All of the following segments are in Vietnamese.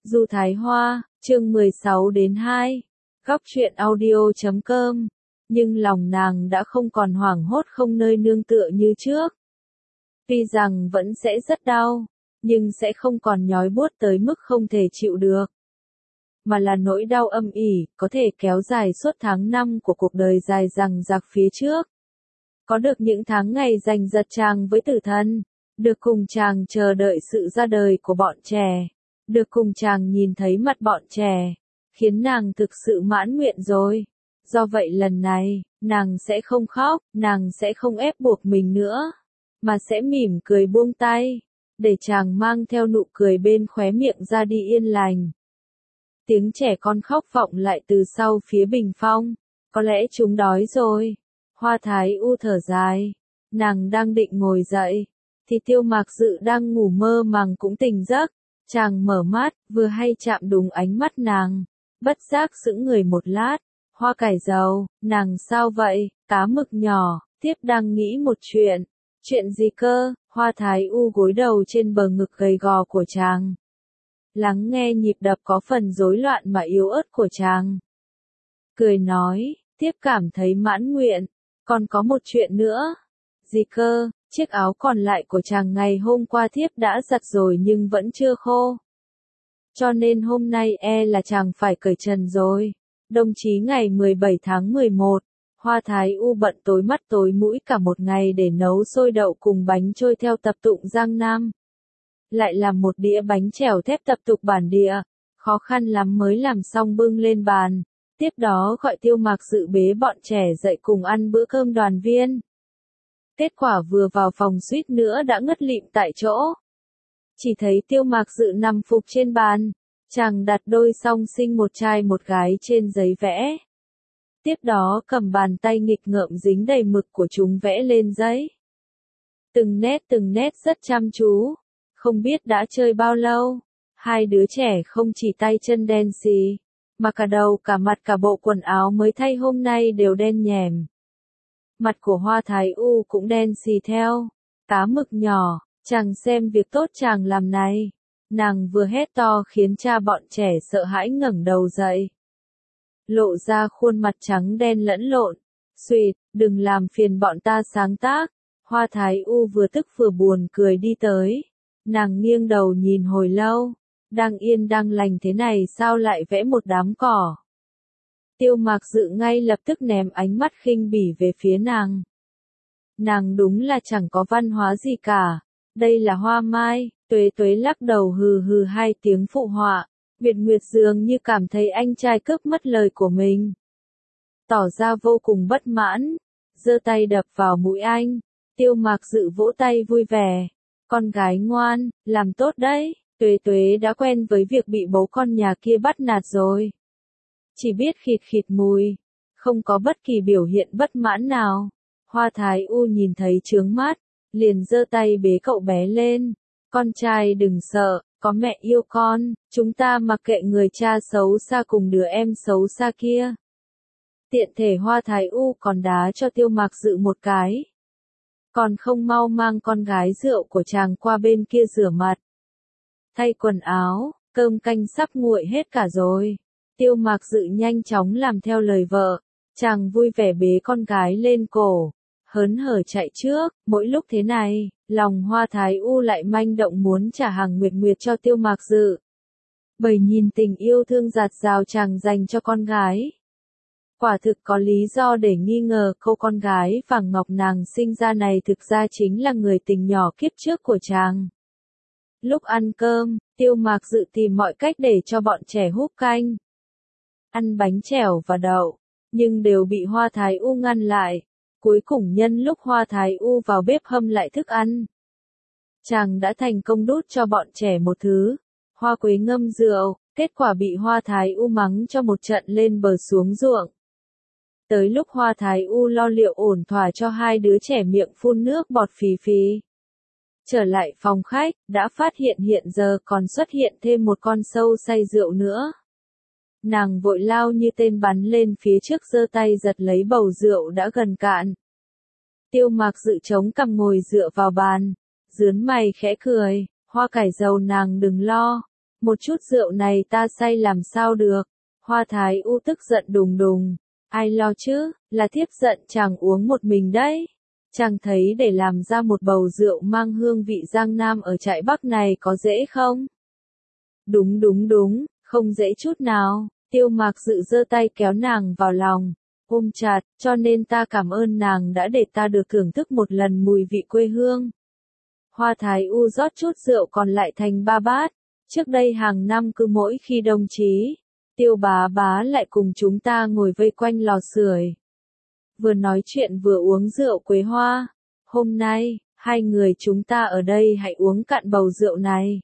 Du Thái Hoa, chương 16-2, góc truyện audio.com, nhưng lòng nàng đã không còn hoảng hốt không nơi nương tựa như trước. Tuy rằng vẫn sẽ rất đau, nhưng sẽ không còn nhói buốt tới mức không thể chịu được. Mà là nỗi đau âm ỉ, có thể kéo dài suốt tháng năm của cuộc đời dài dằng dặc phía trước. Có được những tháng ngày giành giật chàng với tử thần, được cùng chàng chờ đợi sự ra đời của bọn trẻ, được cùng chàng nhìn thấy mặt bọn trẻ, khiến nàng thực sự mãn nguyện rồi. Do vậy lần này, nàng sẽ không khóc, nàng sẽ không ép buộc mình nữa, mà sẽ mỉm cười buông tay, để chàng mang theo nụ cười bên khóe miệng ra đi yên lành. Tiếng trẻ con khóc vọng lại từ sau phía bình phong, có lẽ chúng đói rồi. Hoa Thái U thở dài, nàng đang định ngồi dậy, thì Tiêu Mạc Dự đang ngủ mơ màng cũng tỉnh giấc, chàng mở mắt, vừa hay chạm đúng ánh mắt nàng, bất giác sững người một lát. Hoa cải dầu, nàng sao vậy, cá mực nhỏ, tiếp đang nghĩ một chuyện. Chuyện gì cơ? Hoa Thái U gối đầu trên bờ ngực gầy gò của chàng, lắng nghe nhịp đập có phần rối loạn mà yếu ớt của chàng. Cười nói, tiếp cảm thấy mãn nguyện, còn có một chuyện nữa. Gì cơ? Chiếc áo còn lại của chàng ngày hôm qua thiếp đã giặt rồi nhưng vẫn chưa khô. Cho nên hôm nay là chàng phải cởi trần rồi. Đồng chí ngày 17 tháng 11, Hoa Thái U bận tối mắt tối mũi cả một ngày để nấu xôi đậu cùng bánh trôi theo tập tụng Giang Nam. Lại làm một đĩa bánh chèo thép tập tục bản địa, khó khăn lắm mới làm xong bưng lên bàn. Tiếp đó gọi Tiêu Mạc Dự bế bọn trẻ dậy cùng ăn bữa cơm đoàn viên. Kết quả vừa vào phòng suýt nữa đã ngất lịm tại chỗ. Chỉ thấy Tiêu Mạc Dự nằm phục trên bàn, chàng đặt đôi song sinh một trai một gái trên giấy vẽ. Tiếp đó cầm bàn tay nghịch ngợm dính đầy mực của chúng vẽ lên giấy. Từng nét rất chăm chú, không biết đã chơi bao lâu. Hai đứa trẻ không chỉ tay chân đen xì, mà cả đầu cả mặt cả bộ quần áo mới thay hôm nay đều đen nhèm. Mặt của Hoa Thái U cũng đen xì theo. Cá mực nhỏ, chàng xem việc tốt chàng làm này. Nàng vừa hét to khiến cha bọn trẻ sợ hãi ngẩng đầu dậy, lộ ra khuôn mặt trắng đen lẫn lộn. Xuyệt, đừng làm phiền bọn ta sáng tác. Hoa Thái U vừa tức vừa buồn cười đi tới. Nàng nghiêng đầu nhìn hồi lâu, đang yên đang lành thế này sao lại vẽ một đám cỏ. Tiêu Mạc Dự ngay lập tức ném ánh mắt khinh bỉ về phía nàng. Nàng đúng là chẳng có văn hóa gì cả. Đây là hoa mai. Tuế Tuế lắc đầu hừ hừ hai tiếng phụ họa. Nguyệt Nguyệt dường như cảm thấy anh trai cướp mất lời của mình, tỏ ra vô cùng bất mãn, giơ tay đập vào mũi anh. Tiêu Mạc Dự vỗ tay vui vẻ. Con gái ngoan, làm tốt đấy. Tuế Tuế đã quen với việc bị bố con nhà kia bắt nạt rồi, chỉ biết khịt khịt mùi, không có bất kỳ biểu hiện bất mãn nào. Hoa Thái U nhìn thấy chướng mắt, liền giơ tay bế cậu bé lên. Con trai đừng sợ, có mẹ yêu con, chúng ta mặc kệ người cha xấu xa cùng đứa em xấu xa kia. Tiện thể Hoa Thái U còn đá cho Tiêu Mạc Dự một cái. Còn không mau mang con gái rượu của chàng qua bên kia rửa mặt, thay quần áo, cơm canh sắp nguội hết cả rồi. Tiêu Mạc Dự nhanh chóng làm theo lời vợ, chàng vui vẻ bế con gái lên cổ, hớn hở chạy trước. Mỗi lúc thế này, lòng Hoa Thái U lại manh động muốn trả hàng nguyệt nguyệt cho Tiêu Mạc Dự. Bởi nhìn tình yêu thương dạt dào chàng dành cho con gái, quả thực có lý do để nghi ngờ cô con gái vàng ngọc nàng sinh ra này thực ra chính là người tình nhỏ kiếp trước của chàng. Lúc ăn cơm, Tiêu Mạc Dự tìm mọi cách để cho bọn trẻ húp canh, ăn bánh chèo và đậu, nhưng đều bị Hoa Thái U ngăn lại. Cuối cùng nhân lúc Hoa Thái U vào bếp hâm lại thức ăn, chàng đã thành công đút cho bọn trẻ một thứ hoa quế ngâm rượu. Kết quả bị Hoa Thái U mắng cho một trận lên bờ xuống ruộng. Tới lúc Hoa Thái U lo liệu ổn thỏa cho hai đứa trẻ miệng phun nước bọt phì phì, trở lại phòng khách, đã phát hiện giờ còn xuất hiện thêm một con sâu say rượu nữa. Nàng vội lao như tên bắn lên phía trước giơ tay giật lấy bầu rượu đã gần cạn. Tiêu Mạc Dự chống cằm ngồi dựa vào bàn, dướn mày khẽ cười. Hoa cải dầu nàng đừng lo, một chút rượu này ta say làm sao được. Hoa Thái U tức giận đùng đùng. Ai lo chứ, là thiếp giận chàng uống một mình đấy. Chàng thấy để làm ra một bầu rượu mang hương vị Giang Nam ở trại Bắc này có dễ không? Đúng đúng đúng, không dễ chút nào. Tiêu Mạc Dự giơ tay kéo nàng vào lòng, ôm chặt, cho nên ta cảm ơn nàng đã để ta được thưởng thức một lần mùi vị quê hương. Hoa Thái U rót chút rượu còn lại thành 3 bát. Trước đây hàng năm cứ mỗi khi đồng chí, Tiêu bá bá lại cùng chúng ta ngồi vây quanh lò sưởi. Vừa nói chuyện vừa uống rượu quế hoa. Hôm nay, hai người chúng ta ở đây hãy uống cạn bầu rượu này.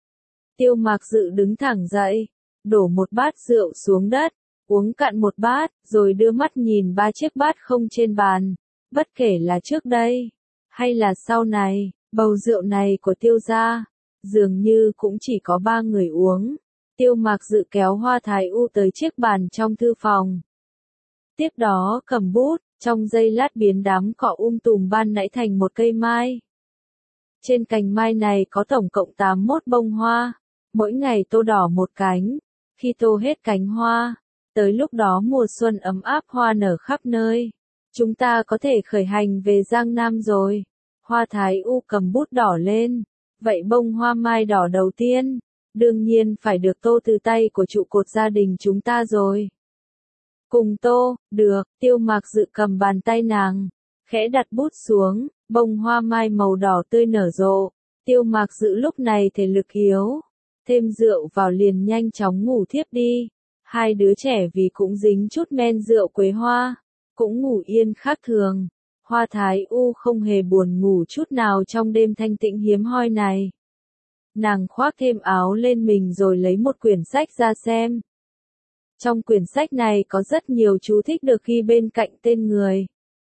Tiêu Mạc Dự đứng thẳng dậy, đổ một bát rượu xuống đất, uống cạn một bát, rồi đưa mắt nhìn 3 chiếc bát không trên bàn. Bất kể là trước đây, hay là sau này, bầu rượu này của Tiêu gia, dường như cũng chỉ có 3 người uống. Tiêu Mạc Dự kéo Hoa Thái U tới chiếc bàn trong thư phòng. Tiếp đó cầm bút, trong giây lát biến đám cỏ tùm ban nãy thành một cây mai. Trên cành mai này có tổng cộng 81 bông hoa, mỗi ngày tô đỏ một cánh. Khi tô hết cánh hoa, tới lúc đó mùa xuân ấm áp hoa nở khắp nơi. Chúng ta có thể khởi hành về Giang Nam rồi. Hoa Thái U cầm bút đỏ lên. Vậy bông hoa mai đỏ đầu tiên, đương nhiên phải được tô từ tay của trụ cột gia đình chúng ta rồi. Cùng tô, được, Tiêu Mạc Dự cầm bàn tay nàng, khẽ đặt bút xuống, bông hoa mai màu đỏ tươi nở rộ. Tiêu Mạc Dự lúc này thể lực yếu, thêm rượu vào liền nhanh chóng ngủ thiếp đi. Hai đứa trẻ vì cũng dính chút men rượu quế hoa, cũng ngủ yên khác thường. Hoa Thái U không hề buồn ngủ chút nào trong đêm thanh tĩnh hiếm hoi này. Nàng khoác thêm áo lên mình rồi lấy một quyển sách ra xem. Trong quyển sách này có rất nhiều chú thích được ghi bên cạnh tên người.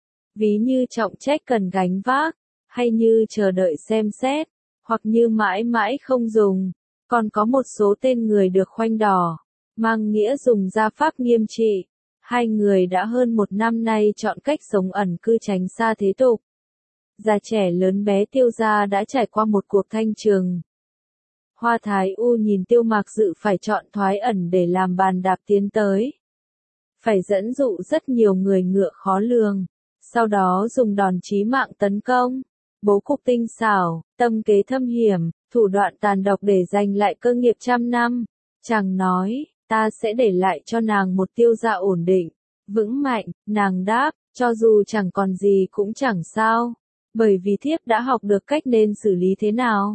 Ví như trọng trách cần gánh vác, hay như chờ đợi xem xét, hoặc như mãi mãi không dùng. Còn có một số tên người được khoanh đỏ, mang nghĩa dùng gia pháp nghiêm trị. Hai người đã hơn 1 năm nay chọn cách sống ẩn cư tránh xa thế tục. Già trẻ lớn bé Tiêu gia đã trải qua một cuộc thanh trừng. Hoa Thái U nhìn Tiêu Mạc Dự phải chọn thoái ẩn để làm bàn đạp tiến tới. Phải dẫn dụ rất nhiều người ngựa khó lường. Sau đó dùng đòn chí mạng tấn công. Bố cục tinh xảo, tâm kế thâm hiểm, thủ đoạn tàn độc để giành lại cơ nghiệp trăm năm. Chàng nói, ta sẽ để lại cho nàng một Tiêu gia ổn định, vững mạnh. Nàng đáp, cho dù chẳng còn gì cũng chẳng sao. Bởi vì thiếp đã học được cách nên xử lý thế nào.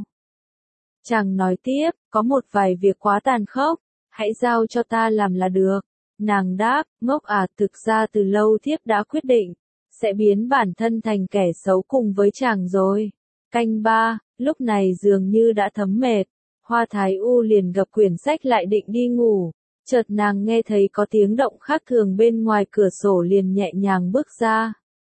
Chàng nói tiếp, có một vài việc quá tàn khốc, hãy giao cho ta làm là được. Nàng đáp, ngốc à, thực ra từ lâu thiếp đã quyết định, sẽ biến bản thân thành kẻ xấu cùng với chàng rồi. Canh 3, lúc này dường như đã thấm mệt, Hoa Thái U liền gập quyển sách lại định đi ngủ. Chợt nàng nghe thấy có tiếng động khác thường bên ngoài cửa sổ liền nhẹ nhàng bước ra.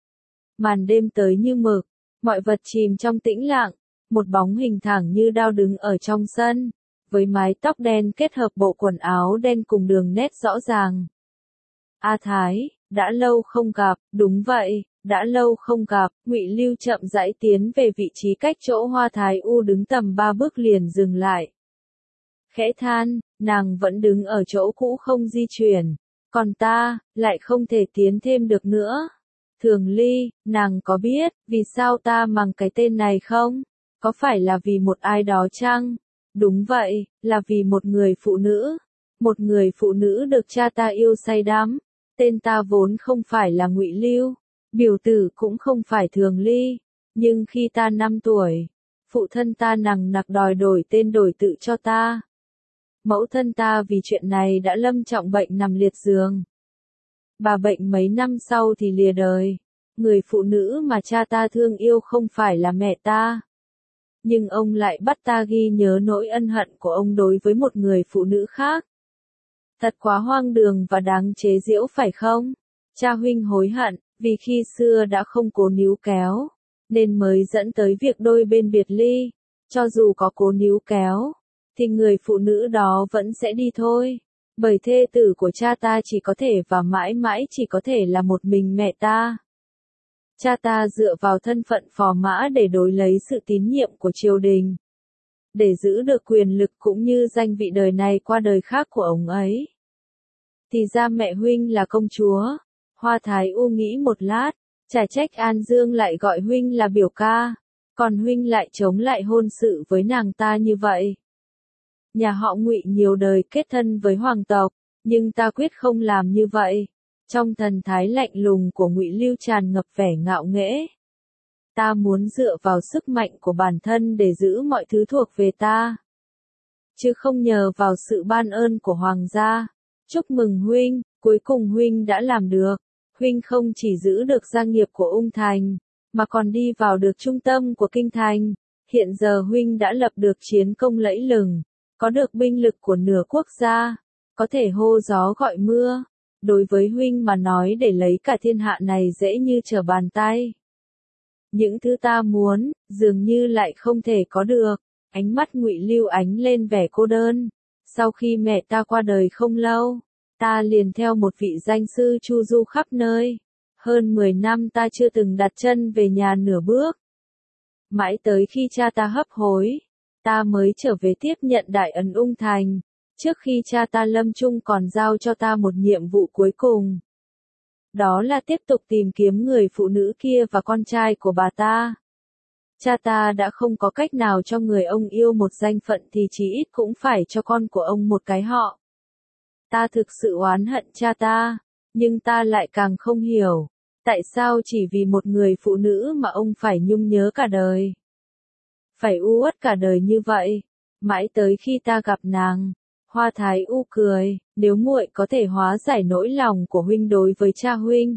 Màn đêm tới như mực, mọi vật chìm trong tĩnh lặng. Một bóng hình thẳng như đao đứng ở trong sân, với mái tóc đen kết hợp bộ quần áo đen cùng đường nét rõ ràng. A Thái, đã lâu không gặp, đúng vậy, đã lâu không gặp. Ngụy Lưu chậm rãi tiến về vị trí cách chỗ Hoa Thái U đứng tầm 3 bước liền dừng lại. Khẽ than, nàng vẫn đứng ở chỗ cũ không di chuyển, còn ta, lại không thể tiến thêm được nữa. Thường Ly, nàng có biết, vì sao ta mang cái tên này không? Có phải là vì một ai đó chăng? Đúng vậy, là vì một người phụ nữ. Một người phụ nữ được cha ta yêu say đắm. Tên ta vốn không phải là Ngụy Lưu, biểu tử cũng không phải Thường Ly. Nhưng khi ta 5 tuổi, phụ thân ta nằng nặc đòi đổi tên đổi tự cho ta. Mẫu thân ta vì chuyện này đã lâm trọng bệnh nằm liệt giường. Bà bệnh mấy năm sau thì lìa đời. Người phụ nữ mà cha ta thương yêu không phải là mẹ ta. Nhưng ông lại bắt ta ghi nhớ nỗi ân hận của ông đối với một người phụ nữ khác. Thật quá hoang đường và đáng chế giễu phải không? Cha huynh hối hận, vì khi xưa đã không cố níu kéo, nên mới dẫn tới việc đôi bên biệt ly. Cho dù có cố níu kéo, thì người phụ nữ đó vẫn sẽ đi thôi. Bởi thê tử của cha ta chỉ có thể và mãi mãi chỉ có thể là một mình mẹ ta. Cha ta dựa vào thân phận phò mã để đổi lấy sự tín nhiệm của triều đình. để giữ được quyền lực cũng như danh vị đời này qua đời khác của ông ấy. Thì ra mẹ huynh là công chúa. Hoa Thái U nghĩ một lát, chả trách An Dương lại gọi huynh là biểu ca, còn huynh lại chống lại hôn sự với nàng ta như vậy. Nhà họ Ngụy nhiều đời kết thân với hoàng tộc, nhưng ta quyết không làm như vậy. Trong thần thái lạnh lùng của Ngụy Lưu tràn ngập vẻ ngạo nghễ. Ta muốn dựa vào sức mạnh của bản thân để giữ mọi thứ thuộc về ta, chứ không nhờ vào sự ban ơn của hoàng gia. Chúc mừng huynh, cuối cùng huynh đã làm được. Huynh không chỉ giữ được gia nghiệp của Ung Thành, mà còn đi vào được trung tâm của kinh thành. Hiện giờ huynh đã lập được chiến công lẫy lừng, có được binh lực của nửa quốc gia, có thể hô gió gọi mưa. Đối với huynh mà nói để lấy cả thiên hạ này dễ như trở bàn tay. Những thứ ta muốn, dường như lại không thể có được. Ánh mắt Ngụy Lưu ánh lên vẻ cô đơn. Sau khi mẹ ta qua đời không lâu, ta liền theo một vị danh sư chu du khắp nơi. Hơn 10 năm ta chưa từng đặt chân về nhà nửa bước. Mãi tới khi cha ta hấp hối, ta mới trở về tiếp nhận đại ấn Ung Thành. Trước khi cha ta lâm chung còn giao cho ta một nhiệm vụ cuối cùng. Đó là tiếp tục tìm kiếm người phụ nữ kia và con trai của bà ta. Cha ta đã không có cách nào cho người ông yêu một danh phận thì chí ít cũng phải cho con của ông một cái họ. Ta thực sự oán hận cha ta, nhưng ta lại càng không hiểu, tại sao chỉ vì một người phụ nữ mà ông phải nhung nhớ cả đời. Phải u uất cả đời như vậy, mãi tới khi ta gặp nàng. Hoa Thái U cười, nếu muội có thể hóa giải nỗi lòng của huynh đối với cha huynh,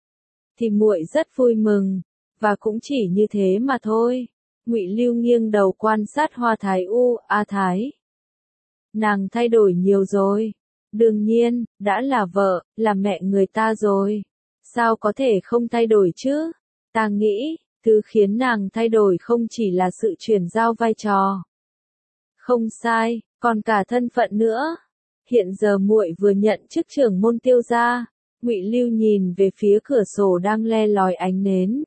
thì muội rất vui mừng, và cũng chỉ như thế mà thôi. Ngụy Lưu nghiêng đầu quan sát Hoa Thái U, A Thái. Nàng thay đổi nhiều rồi. Đương nhiên, đã là vợ, là mẹ người ta rồi. Sao có thể không thay đổi chứ? Ta nghĩ, thứ khiến nàng thay đổi không chỉ là sự chuyển giao vai trò. Không sai, còn cả thân phận nữa. Hiện giờ muội vừa nhận chức trưởng môn Tiêu gia. Ngụy Lưu nhìn về phía cửa sổ đang le lói ánh nến.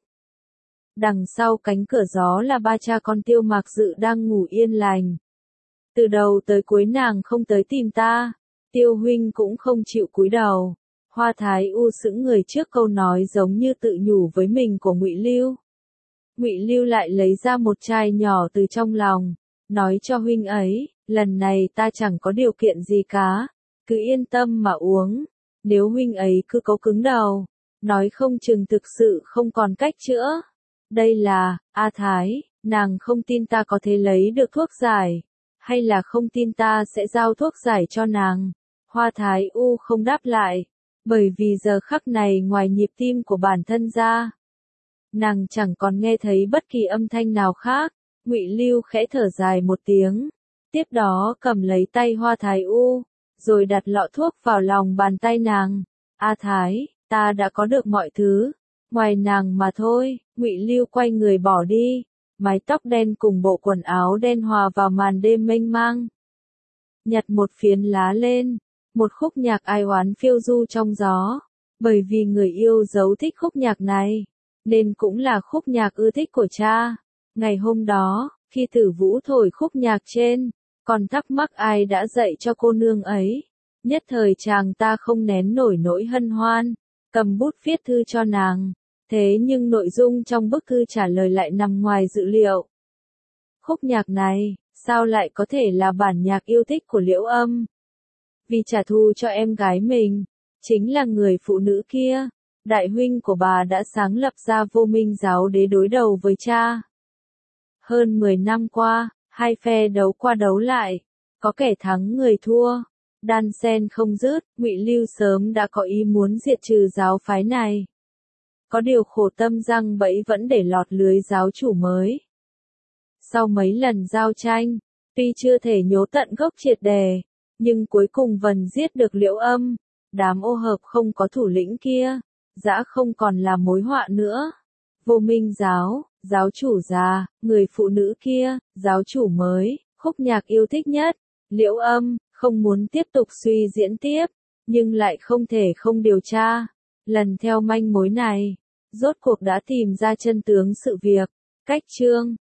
Đằng sau cánh cửa gió là ba cha con Tiêu Mạc Dự đang ngủ yên lành. Từ đầu tới cuối nàng không tới tìm ta, Tiêu huynh cũng không chịu cúi đầu. Hoa Thái U sững người trước câu nói giống như tự nhủ với mình của Ngụy Lưu. Ngụy Lưu lại lấy ra một chai nhỏ từ trong lòng, nói cho huynh ấy, lần này ta chẳng có điều kiện gì cả, cứ yên tâm mà uống. Nếu huynh ấy cứ cố cứng đầu, nói không chừng thực sự không còn cách chữa. Đây là, A Thái, nàng không tin ta có thể lấy được thuốc giải, hay là không tin ta sẽ giao thuốc giải cho nàng? Hoa Thái U không đáp lại, bởi vì giờ khắc này ngoài nhịp tim của bản thân ra, nàng chẳng còn nghe thấy bất kỳ âm thanh nào khác. Ngụy Lưu khẽ thở dài một tiếng, tiếp đó cầm lấy tay Hoa Thái U, rồi đặt lọ thuốc vào lòng bàn tay nàng. A Thái, ta đã có được mọi thứ, ngoài nàng mà thôi. Ngụy Lưu quay người bỏ đi, mái tóc đen cùng bộ quần áo đen hòa vào màn đêm mênh mang. Nhặt một phiến lá lên, một khúc nhạc ai oán phiêu du trong gió, bởi vì người yêu dấu thích khúc nhạc này, nên cũng là khúc nhạc ưa thích của cha. Ngày hôm đó, khi Tử Vũ thổi khúc nhạc trên, còn thắc mắc ai đã dạy cho cô nương ấy. Nhất thời chàng ta không nén nổi nỗi hân hoan, cầm bút viết thư cho nàng. Thế nhưng nội dung trong bức thư trả lời lại nằm ngoài dự liệu. Khúc nhạc này, sao lại có thể là bản nhạc yêu thích của Liễu Âm? Vì trả thù cho em gái mình, chính là người phụ nữ kia, đại huynh của bà đã sáng lập ra Vô Minh giáo đế đối đầu với cha. Hơn 10 năm qua, hai phe đấu qua đấu lại, có kẻ thắng người thua, đan xen không dứt. Ngụy Lưu sớm đã có ý muốn diệt trừ giáo phái này. Có điều khổ tâm răng bẫy vẫn để lọt lưới giáo chủ mới. Sau mấy lần giao tranh, tuy chưa thể nhổ tận gốc triệt đề, nhưng cuối cùng vẫn giết được Liễu Âm. Đám ô hợp không có thủ lĩnh kia, dã không còn là mối họa nữa. Vô Minh giáo, giáo chủ già, người phụ nữ kia, giáo chủ mới, khúc nhạc yêu thích nhất. Liễu Âm không muốn tiếp tục suy diễn tiếp, nhưng lại không thể không điều tra. Lần theo manh mối này, rốt cuộc đã tìm ra chân tướng sự việc. Cách chương